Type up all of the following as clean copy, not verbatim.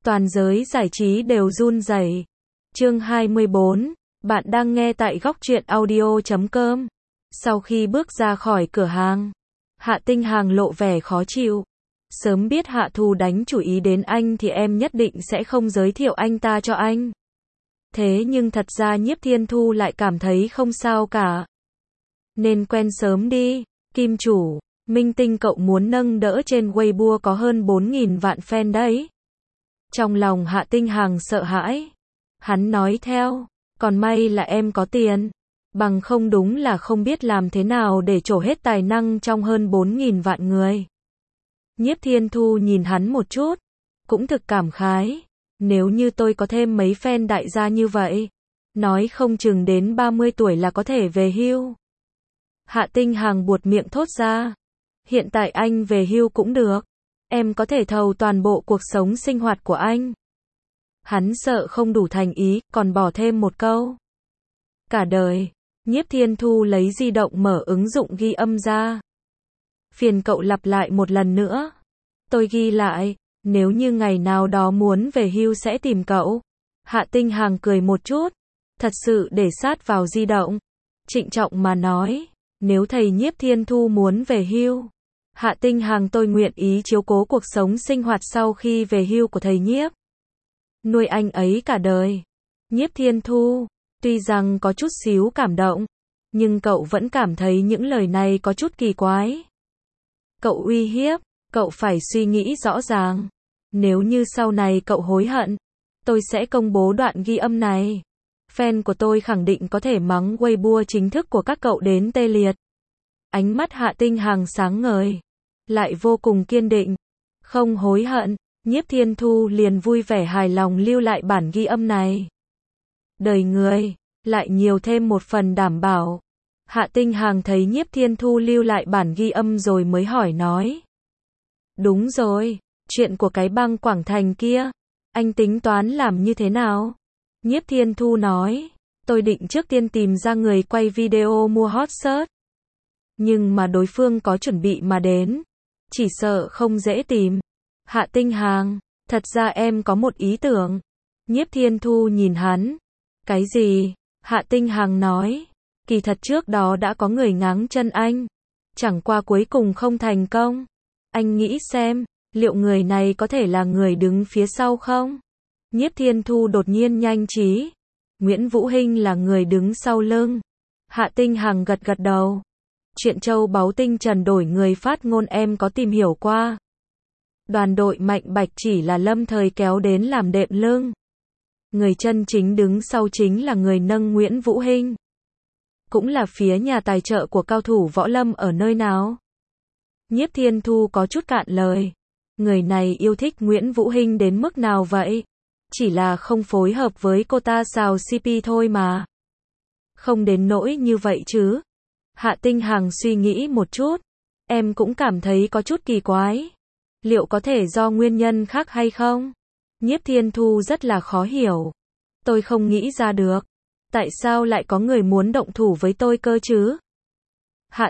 Toàn giới giải trí đều run rẩy. Chương 24, bạn đang nghe tại góc truyện audio.com. Sau khi bước ra khỏi cửa hàng, Hạ Tinh Hằng lộ vẻ khó chịu. Sớm biết Hạ Thù đánh chủ ý đến anh thì em nhất định sẽ không giới thiệu anh ta cho anh. Thế nhưng thật ra Nhiếp Thiên Thu lại cảm thấy không sao cả. Nên quen sớm đi, Kim chủ, minh tinh cậu muốn nâng đỡ trên Weibo có hơn 4.000 vạn fan đấy. Trong lòng Hạ Tinh Hằng sợ hãi. Hắn nói theo, còn may là em có tiền. Bằng không đúng là không biết làm thế nào để trổ hết tài năng trong hơn 4.000 vạn người. Nhiếp Thiên Thu nhìn hắn một chút, cũng thực cảm khái. Nếu như tôi có thêm mấy fan đại gia như vậy, nói không chừng đến 30 tuổi là có thể về hưu. Hạ Tinh Hằng buột miệng thốt ra. Hiện tại anh về hưu cũng được. Em có thể thầu toàn bộ cuộc sống sinh hoạt của anh. Hắn sợ không đủ thành ý, còn bỏ thêm một câu. Cả đời. Nhiếp Thiên Thu lấy di động mở ứng dụng ghi âm ra. Phiền cậu lặp lại một lần nữa. Tôi ghi lại, nếu như ngày nào đó muốn về hưu sẽ tìm cậu. Hạ Tinh Hằng cười một chút, thật sự để sát vào di động. Trịnh trọng mà nói, nếu thầy Nhiếp Thiên Thu muốn về hưu, Hạ Tinh Hằng tôi nguyện ý chiếu cố cuộc sống sinh hoạt sau khi về hưu của thầy Nhiếp. Nuôi anh ấy cả đời. Nhiếp Thiên Thu, tuy rằng có chút xíu cảm động, nhưng cậu vẫn cảm thấy những lời này có chút kỳ quái. Cậu uy hiếp, cậu phải suy nghĩ rõ ràng. Nếu như sau này cậu hối hận, tôi sẽ công bố đoạn ghi âm này. Fan của tôi khẳng định có thể mắng Weibo chính thức của các cậu đến tê liệt. Ánh mắt Hạ Tinh Hằng sáng ngời, lại vô cùng kiên định. Không hối hận, Nhiếp Thiên Thu liền vui vẻ hài lòng lưu lại bản ghi âm này. Đời người, lại nhiều thêm một phần đảm bảo. Hạ Tinh Hằng thấy Nhiếp Thiên Thu lưu lại bản ghi âm rồi mới hỏi nói. Đúng rồi, chuyện của cái băng Quảng Thành kia, anh tính toán làm như thế nào? Nhiếp Thiên Thu nói, tôi định trước tiên tìm ra người quay video mua hot search. Nhưng mà đối phương có chuẩn bị mà đến, chỉ sợ không dễ tìm. Hạ Tinh Hằng, thật ra em có một ý tưởng. Nhiếp Thiên Thu nhìn hắn. Cái gì? Hạ Tinh Hằng nói, kỳ thật trước đó đã có người ngáng chân anh, chẳng qua cuối cùng không thành công. Anh nghĩ xem, liệu người này có thể là người đứng phía sau không? Nhiếp Thiên Thu đột nhiên nhanh trí. Nguyễn Vũ Hinh là người đứng sau lưng. Hạ Tinh Hằng gật gật đầu. Chuyện châu báu tinh trần đổi người phát ngôn em có tìm hiểu qua. Đoàn đội Mạnh Bạch chỉ là lâm thời kéo đến làm đệm lưng. Người chân chính đứng sau chính là người nâng Nguyễn Vũ Hinh. Cũng là phía nhà tài trợ của cao thủ võ lâm ở nơi nào? Nhiếp Thiên Thu có chút cạn lời. Người này yêu thích Nguyễn Vũ Hinh đến mức nào vậy? Chỉ là không phối hợp với cô ta xào CP thôi mà. Không đến nỗi như vậy chứ. Hạ Tinh Hằng suy nghĩ một chút. Em cũng cảm thấy có chút kỳ quái. Liệu có thể do nguyên nhân khác hay không? Nhiếp Thiên Thu rất là khó hiểu. Tôi không nghĩ ra được. Tại sao lại có người muốn động thủ với tôi cơ chứ? Hạ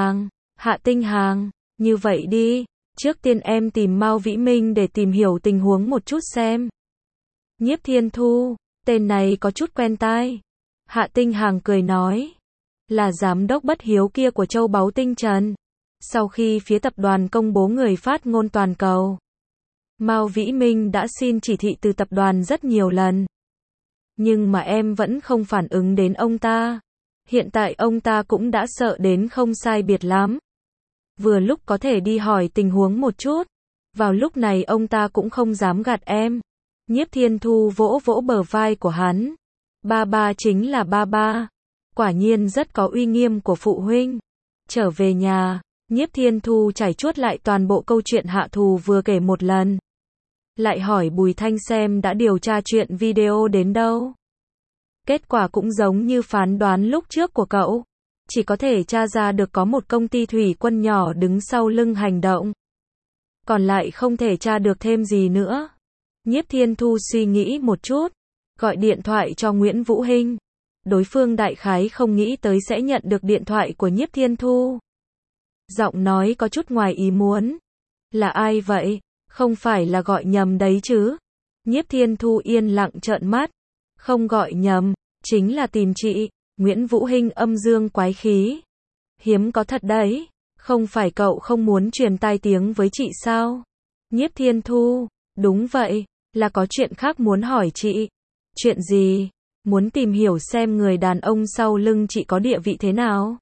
Tinh Hằng, như vậy đi. Trước tiên em tìm Mao Vĩ Minh để tìm hiểu tình huống một chút xem. Nhiếp Thiên Thu, tên này có chút quen tai. Hạ Tinh Hằng cười nói. Là giám đốc bất hiếu kia của châu báu tinh trần. Sau khi phía tập đoàn công bố người phát ngôn toàn cầu, Mao Vĩ Minh đã xin chỉ thị từ tập đoàn rất nhiều lần. Nhưng mà em vẫn không phản ứng đến ông ta. Hiện tại ông ta cũng đã sợ đến không sai biệt lắm. Vừa lúc có thể đi hỏi tình huống một chút. Vào lúc này ông ta cũng không dám gạt em. Nhiếp Thiên Thu vỗ vỗ bờ vai của hắn. Ba ba chính là ba ba. Quả nhiên rất có uy nghiêm của phụ huynh. Trở về nhà, Nhiếp Thiên Thu trải chuốt lại toàn bộ câu chuyện Hạ Thù vừa kể một lần. Lại hỏi Bùi Thanh xem đã điều tra chuyện video đến đâu. Kết quả cũng giống như phán đoán lúc trước của cậu. Chỉ có thể tra ra được có một công ty thủy quân nhỏ đứng sau lưng hành động. Còn lại không thể tra được thêm gì nữa. Nhiếp Thiên Thu suy nghĩ một chút. Gọi điện thoại cho Nguyễn Vũ Hinh. Đối phương đại khái không nghĩ tới sẽ nhận được điện thoại của Nhiếp Thiên Thu. Giọng nói có chút ngoài ý muốn. Là ai vậy? Không phải là gọi nhầm đấy chứ? Nhiếp Thiên Thu yên lặng trợn mắt. Không gọi nhầm, chính là tìm chị. Nguyễn Vũ Hinh âm dương quái khí. Hiếm có thật đấy. Không phải cậu không muốn truyền tai tiếng với chị sao? Nhiếp Thiên Thu, đúng vậy, là có chuyện khác muốn hỏi chị. Chuyện gì? Muốn tìm hiểu xem người đàn ông sau lưng chị có địa vị thế nào.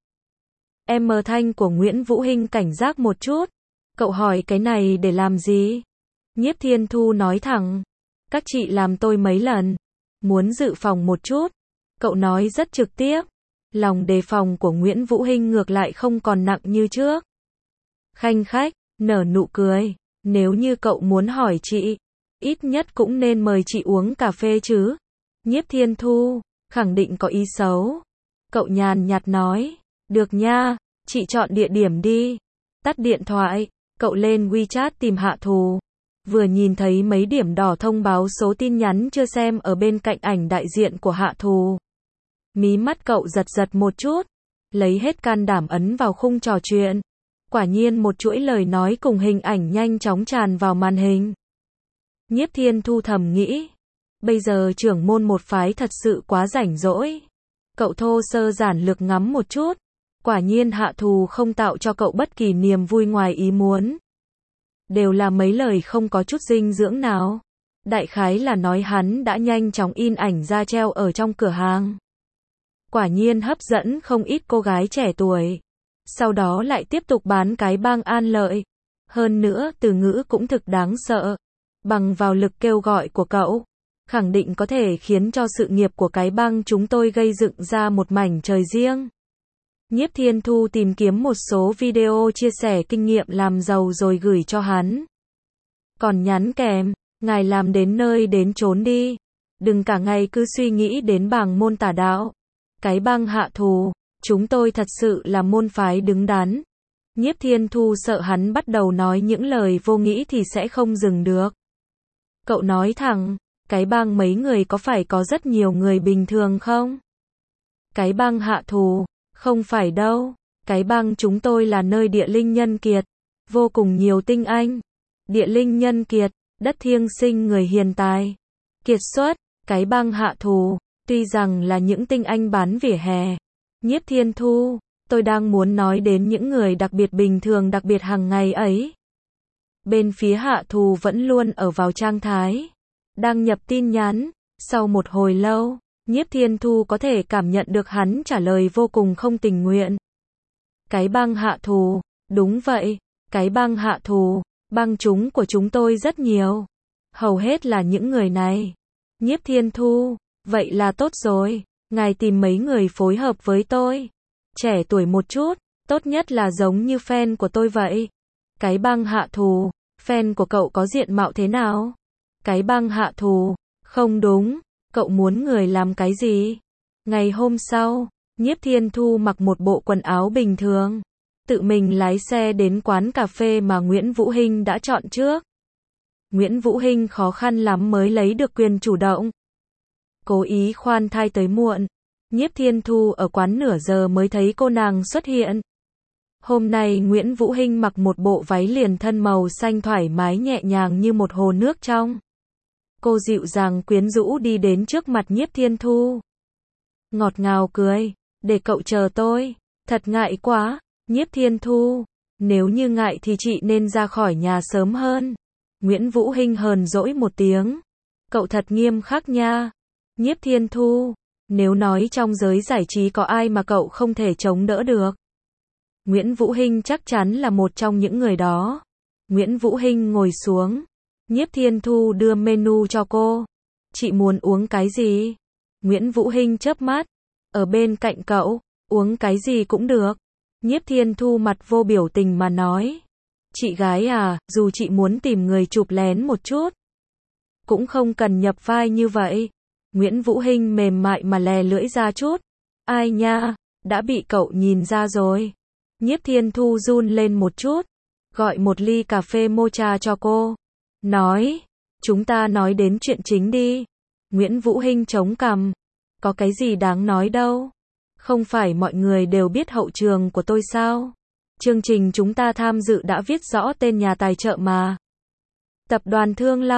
Thanh của Nguyễn Vũ Hinh cảnh giác một chút. Cậu hỏi cái này để làm gì? Nhiếp Thiên Thu nói thẳng. Các chị làm tôi mấy lần. Muốn dự phòng một chút. Cậu nói rất trực tiếp. Lòng đề phòng của Nguyễn Vũ Hinh ngược lại không còn nặng như trước. Khanh khách, nở nụ cười. Nếu như cậu muốn hỏi chị, ít nhất cũng nên mời chị uống cà phê chứ. Nhiếp Thiên Thu, khẳng định có ý xấu. Cậu nhàn nhạt nói, được nha, chị chọn địa điểm đi. Tắt điện thoại, cậu lên WeChat tìm Hạ Thù. Vừa nhìn thấy mấy điểm đỏ thông báo số tin nhắn chưa xem ở bên cạnh ảnh đại diện của Hạ Thù. Mí mắt cậu giật giật một chút, lấy hết can đảm ấn vào khung trò chuyện. Quả nhiên một chuỗi lời nói cùng hình ảnh nhanh chóng tràn vào màn hình. Nhiếp Thiên Thu thầm nghĩ, bây giờ trưởng môn một phái thật sự quá rảnh rỗi. Cậu thô sơ giản lược ngắm một chút, quả nhiên Hạ Thù không tạo cho cậu bất kỳ niềm vui ngoài ý muốn. Đều là mấy lời không có chút dinh dưỡng nào. Đại khái là nói hắn đã nhanh chóng in ảnh ra treo ở trong cửa hàng. Quả nhiên hấp dẫn không ít cô gái trẻ tuổi. Sau đó lại tiếp tục bán cái bang An Lợi. Hơn nữa từ ngữ cũng thực đáng sợ. Bằng vào lực kêu gọi của cậu, khẳng định có thể khiến cho sự nghiệp của cái bang chúng tôi gây dựng ra một mảnh trời riêng. Nhiếp Thiên Thu tìm kiếm một số video chia sẻ kinh nghiệm làm giàu rồi gửi cho hắn. Còn nhắn kèm, ngài làm đến nơi đến chốn đi. Đừng cả ngày cứ suy nghĩ đến bảng môn tà đạo. Cái bang Hạ Thù, chúng tôi thật sự là môn phái đứng đắn. Nhiếp Thiên Thu sợ hắn bắt đầu nói những lời vô nghĩa thì sẽ không dừng được. Cậu nói thẳng, cái bang mấy người có phải có rất nhiều người bình thường không? Cái bang Hạ Thù, không phải đâu. Cái bang chúng tôi là nơi địa linh nhân kiệt, vô cùng nhiều tinh anh. Địa linh nhân kiệt, đất thiêng sinh người hiền tài. Kiệt xuất, cái bang Hạ Thù, tuy rằng là những tinh anh bán vỉa hè. Nhiếp Thiên Thu, tôi đang muốn nói đến những người đặc biệt bình thường đặc biệt hàng ngày ấy. Bên phía Hạ Thù vẫn luôn ở vào trạng thái đăng nhập tin nhắn. Sau một hồi lâu, Nhiếp Thiên Thu có thể cảm nhận được hắn trả lời vô cùng không tình nguyện. Cái bang Hạ Thù, đúng vậy, cái bang Hạ Thù, bang chúng của chúng tôi rất nhiều. Hầu hết là những người này. Nhiếp Thiên Thu, vậy là tốt rồi, ngài tìm mấy người phối hợp với tôi. Trẻ tuổi một chút, tốt nhất là giống như fan của tôi vậy. Cái bang Hạ Thù, fan của cậu có diện mạo thế nào? Cái bang Hạ Thù, không đúng, cậu muốn người làm cái gì? Ngày hôm sau, Nhiếp Thiên Thu mặc một bộ quần áo bình thường, tự mình lái xe đến quán cà phê mà Nguyễn Vũ Hinh đã chọn trước. Nguyễn Vũ Hinh khó khăn lắm mới lấy được quyền chủ động. Cố ý khoan thai tới muộn. Nhiếp Thiên Thu ở quán nửa giờ mới thấy cô nàng xuất hiện. Hôm nay Nguyễn Vũ Hinh mặc một bộ váy liền thân màu xanh thoải mái nhẹ nhàng như một hồ nước trong. Cô dịu dàng quyến rũ đi đến trước mặt Nhiếp Thiên Thu. Ngọt ngào cười, để cậu chờ tôi, thật ngại quá. Nhiếp Thiên Thu, nếu như ngại thì chị nên ra khỏi nhà sớm hơn. Nguyễn Vũ Hinh hờn dỗi một tiếng. Cậu thật nghiêm khắc nha. Nhiếp Thiên Thu, nếu nói trong giới giải trí có ai mà cậu không thể chống đỡ được. Nguyễn Vũ Hinh chắc chắn là một trong những người đó. Nguyễn Vũ Hinh ngồi xuống. Nhiếp Thiên Thu đưa menu cho cô. Chị muốn uống cái gì? Nguyễn Vũ Hinh chớp mắt. Ở bên cạnh cậu, uống cái gì cũng được. Nhiếp Thiên Thu mặt vô biểu tình mà nói. Chị gái à, dù chị muốn tìm người chụp lén một chút, cũng không cần nhập vai như vậy. Nguyễn Vũ Hinh mềm mại mà lè lưỡi ra chút. Ai nha, đã bị cậu nhìn ra rồi. Nhiếp Thiên Thu run lên một chút, gọi một ly cà phê mocha cho cô. Nói, chúng ta nói đến chuyện chính đi. Nguyễn Vũ Hinh chống cằm. Có cái gì đáng nói đâu. Không phải mọi người đều biết hậu trường của tôi sao? Chương trình chúng ta tham dự đã viết rõ tên nhà tài trợ mà. Tập đoàn Thương Long.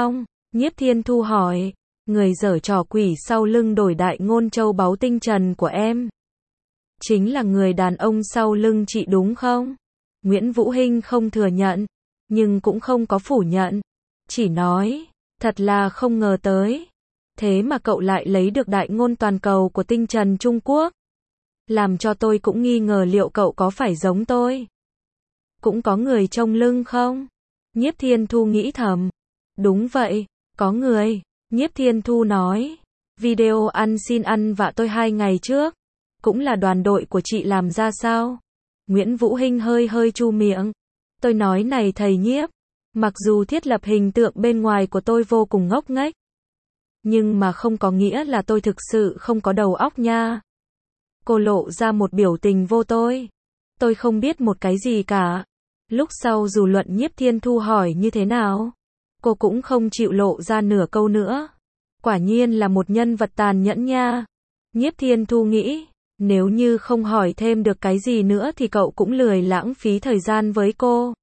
Nhiếp Thiên Thu hỏi, người giở trò quỷ sau lưng đổi đại ngôn châu báu tinh trần của em. Chính là người đàn ông sau lưng chị đúng không? Nguyễn Vũ Hinh không thừa nhận, nhưng cũng không có phủ nhận. Chỉ nói, thật là không ngờ tới. Thế mà cậu lại lấy được đại ngôn toàn cầu của tinh trần Trung Quốc. Làm cho tôi cũng nghi ngờ liệu cậu có phải giống tôi. Cũng có người trông lưng không? Nhiếp Thiên Thu nghĩ thầm. Đúng vậy, có người. Nhiếp Thiên Thu nói. Video ăn xin ăn vạ tôi 2 ngày trước. Cũng là đoàn đội của chị làm ra sao? Nguyễn Vũ Hinh hơi hơi chu miệng. Tôi nói này thầy Nhiếp. Mặc dù thiết lập hình tượng bên ngoài của tôi vô cùng ngốc nghếch. Nhưng mà không có nghĩa là tôi thực sự không có đầu óc nha. Cô lộ ra một biểu tình vô tôi. Tôi không biết một cái gì cả. Lúc sau dù luận Nhiếp Thiên Thu hỏi như thế nào, cô cũng không chịu lộ ra nửa câu nữa. Quả nhiên là một nhân vật tàn nhẫn nha. Nhiếp Thiên Thu nghĩ, nếu như không hỏi thêm được cái gì nữa thì cậu cũng lười lãng phí thời gian với cô.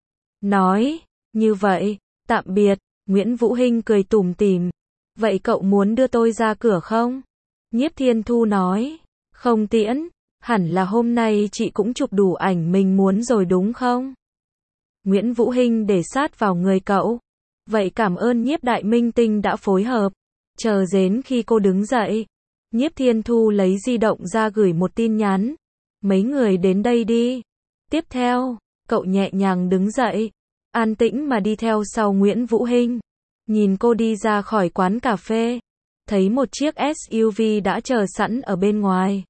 Nói, như vậy, tạm biệt. Nguyễn Vũ Hinh cười tủm tỉm. Vậy cậu muốn đưa tôi ra cửa không? Nhiếp Thiên Thu nói, không tiễn, hẳn là hôm nay chị cũng chụp đủ ảnh mình muốn rồi đúng không? Nguyễn Vũ Hinh để sát vào người cậu. Vậy cảm ơn Nhiếp đại minh tinh đã phối hợp. Chờ đến khi cô đứng dậy, Nhiếp Thiên Thu lấy di động ra gửi một tin nhắn. Mấy người đến đây đi. Tiếp theo, cậu nhẹ nhàng đứng dậy, an tĩnh mà đi theo sau Nguyễn Vũ Hinh. Nhìn cô đi ra khỏi quán cà phê, thấy một chiếc SUV đã chờ sẵn ở bên ngoài.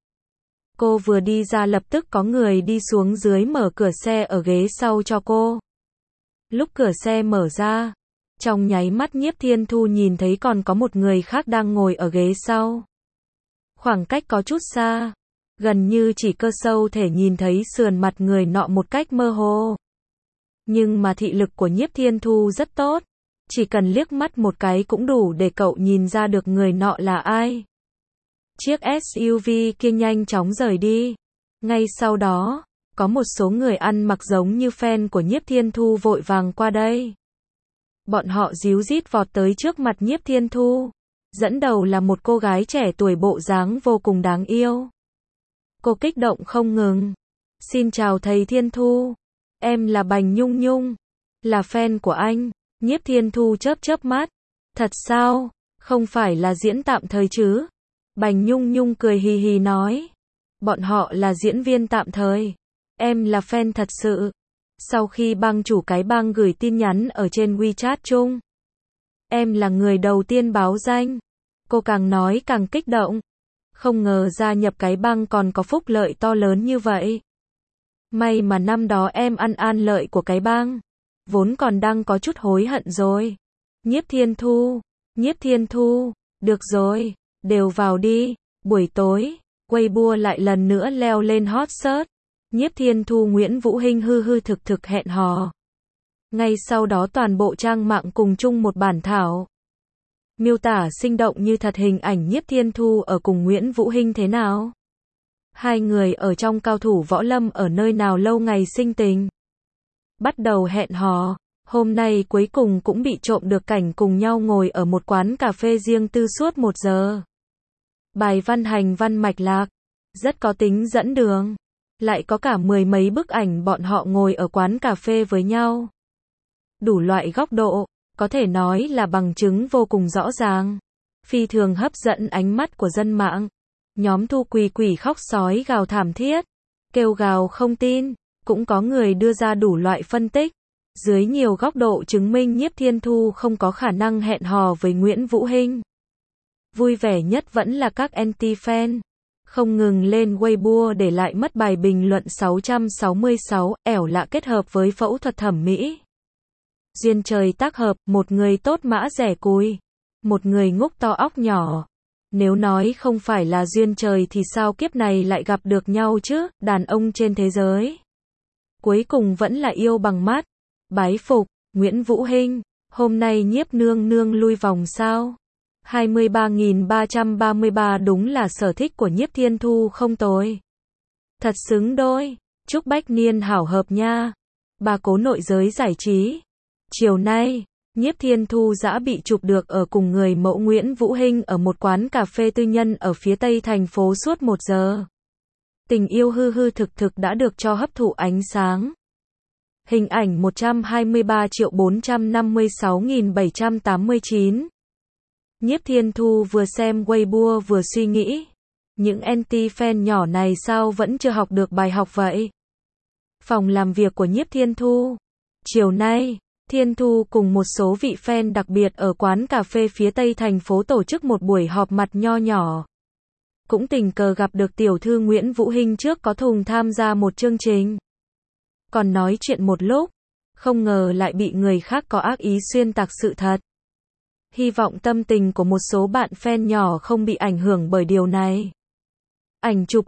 Cô vừa đi ra lập tức có người đi xuống dưới mở cửa xe ở ghế sau cho cô. Lúc cửa xe mở ra, trong nháy mắt Nhiếp Thiên Thu nhìn thấy còn có một người khác đang ngồi ở ghế sau. Khoảng cách có chút xa, gần như chỉ cơ sâu thể nhìn thấy sườn mặt người nọ một cách mơ hồ. Nhưng mà thị lực của Nhiếp Thiên Thu rất tốt, chỉ cần liếc mắt một cái cũng đủ để cậu nhìn ra được người nọ là ai. Chiếc SUV kia nhanh chóng rời đi. Ngay sau đó, có một số người ăn mặc giống như fan của Nhiếp Thiên Thu vội vàng qua đây. Bọn họ díu dít vọt tới trước mặt Nhiếp Thiên Thu. Dẫn đầu là một cô gái trẻ tuổi bộ dáng vô cùng đáng yêu. Cô kích động không ngừng. Xin chào thầy Thiên Thu. Em là Bành Nhung Nhung. Là fan của anh. Nhiếp Thiên Thu chớp chớp mắt. Thật sao? Không phải là diễn tạm thời chứ? Bành Nhung Nhung cười hì hì nói. Bọn họ là diễn viên tạm thời. Em là fan thật sự. Sau khi bang chủ cái bang gửi tin nhắn ở trên WeChat chung, em là người đầu tiên báo danh. Cô càng nói càng kích động. Không ngờ gia nhập cái bang còn có phúc lợi to lớn như vậy. May mà năm đó em ăn an lợi của cái bang. Vốn còn đang có chút hối hận rồi. Nhiếp Thiên Thu, được rồi, đều vào đi. Buổi tối, Weibo lại lần nữa leo lên hot search. Nhiếp Thiên Thu Nguyễn Vũ Hinh hư hư thực thực hẹn hò. Ngay sau đó toàn bộ trang mạng cùng chung một bản thảo. Miêu tả sinh động như thật hình ảnh Nhiếp Thiên Thu ở cùng Nguyễn Vũ Hinh thế nào. Hai người ở trong cao thủ võ lâm ở nơi nào lâu ngày sinh tình. Bắt đầu hẹn hò, hôm nay cuối cùng cũng bị trộm được cảnh cùng nhau ngồi ở một quán cà phê riêng tư suốt 1 giờ. Bài văn hành văn mạch lạc, rất có tính dẫn đường. Lại có cả 10 mấy bức ảnh bọn họ ngồi ở quán cà phê với nhau. Đủ loại góc độ, có thể nói là bằng chứng vô cùng rõ ràng. Phi thường hấp dẫn ánh mắt của dân mạng. Nhóm Thu Quỳ quỷ khóc sói gào thảm thiết, kêu gào không tin, cũng có người đưa ra đủ loại phân tích. Dưới nhiều góc độ chứng minh Nhiếp Thiên Thu không có khả năng hẹn hò với Nguyễn Vũ Hinh. Vui vẻ nhất vẫn là các anti-fan. Không ngừng lên Weibo để lại mất bài bình luận 666, ẻo lạ kết hợp với phẫu thuật thẩm mỹ. Duyên trời tác hợp, một người tốt mã rẻ cùi, một người ngốc to óc nhỏ. Nếu nói không phải là duyên trời thì sao kiếp này lại gặp được nhau chứ, đàn ông trên thế giới. Cuối cùng vẫn là yêu bằng mắt. Bái phục, Nguyễn Vũ Hinh, hôm nay Nhiếp nương nương lui vòng sao? 23.333 đúng là sở thích của Nhiếp Thiên Thu không tồi. Thật xứng đôi, chúc Bách Niên hảo hợp nha. Bà cố nội giới giải trí. Chiều nay, Nhiếp Thiên Thu dã bị chụp được ở cùng người mẫu Nguyễn Vũ Hinh ở một quán cà phê tư nhân ở phía tây thành phố suốt 1 giờ. Tình yêu hư hư thực thực đã được cho hấp thụ ánh sáng. Hình ảnh 123.456.789. Nhiếp Thiên Thu vừa xem Weibo vừa suy nghĩ. Những anti-fan nhỏ này sao vẫn chưa học được bài học vậy? Phòng làm việc của Nhiếp Thiên Thu. Chiều nay, Thiên Thu cùng một số vị fan đặc biệt ở quán cà phê phía tây thành phố tổ chức một buổi họp mặt nho nhỏ. Cũng tình cờ gặp được tiểu thư Nguyễn Vũ Hinh trước có thùng tham gia một chương trình. Còn nói chuyện một lúc, không ngờ lại bị người khác có ác ý xuyên tạc sự thật. Hy vọng tâm tình của một số bạn fan nhỏ không bị ảnh hưởng bởi điều này. Ảnh chụp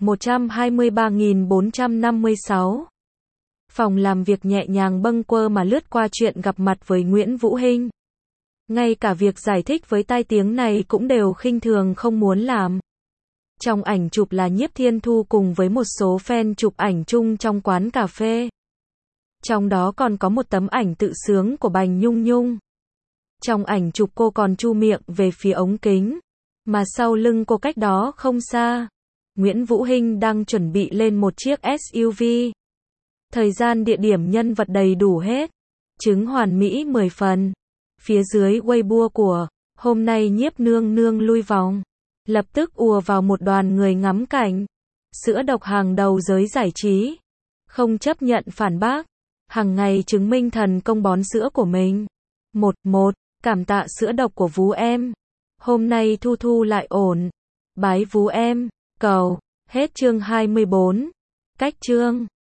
123.456. Phòng làm việc nhẹ nhàng bâng quơ mà lướt qua chuyện gặp mặt với Nguyễn Vũ Hinh. Ngay cả việc giải thích với tai tiếng này cũng đều khinh thường không muốn làm. Trong ảnh chụp là Nhiếp Thiên Thu cùng với một số fan chụp ảnh chung trong quán cà phê. Trong đó còn có một tấm ảnh tự sướng của Bành Nhung Nhung. Trong ảnh chụp cô còn chu miệng về phía ống kính, mà sau lưng cô cách đó không xa, Nguyễn Vũ Hinh đang chuẩn bị lên một chiếc SUV. Thời gian, địa điểm, nhân vật đầy đủ hết. Chứng hoàn mỹ 10 phần. Phía dưới Weibo của hôm nay Nhiếp nương nương lui vòng. Lập tức ùa vào một đoàn người ngắm cảnh. Sữa độc hàng đầu giới giải trí. Không chấp nhận phản bác. Hàng ngày chứng minh thần công bón sữa của mình. 1. Cảm tạ sữa độc của vú em. Hôm nay Thu Thu lại ổn. Bái vú em. Cầu. Hết chương 24. Cách chương.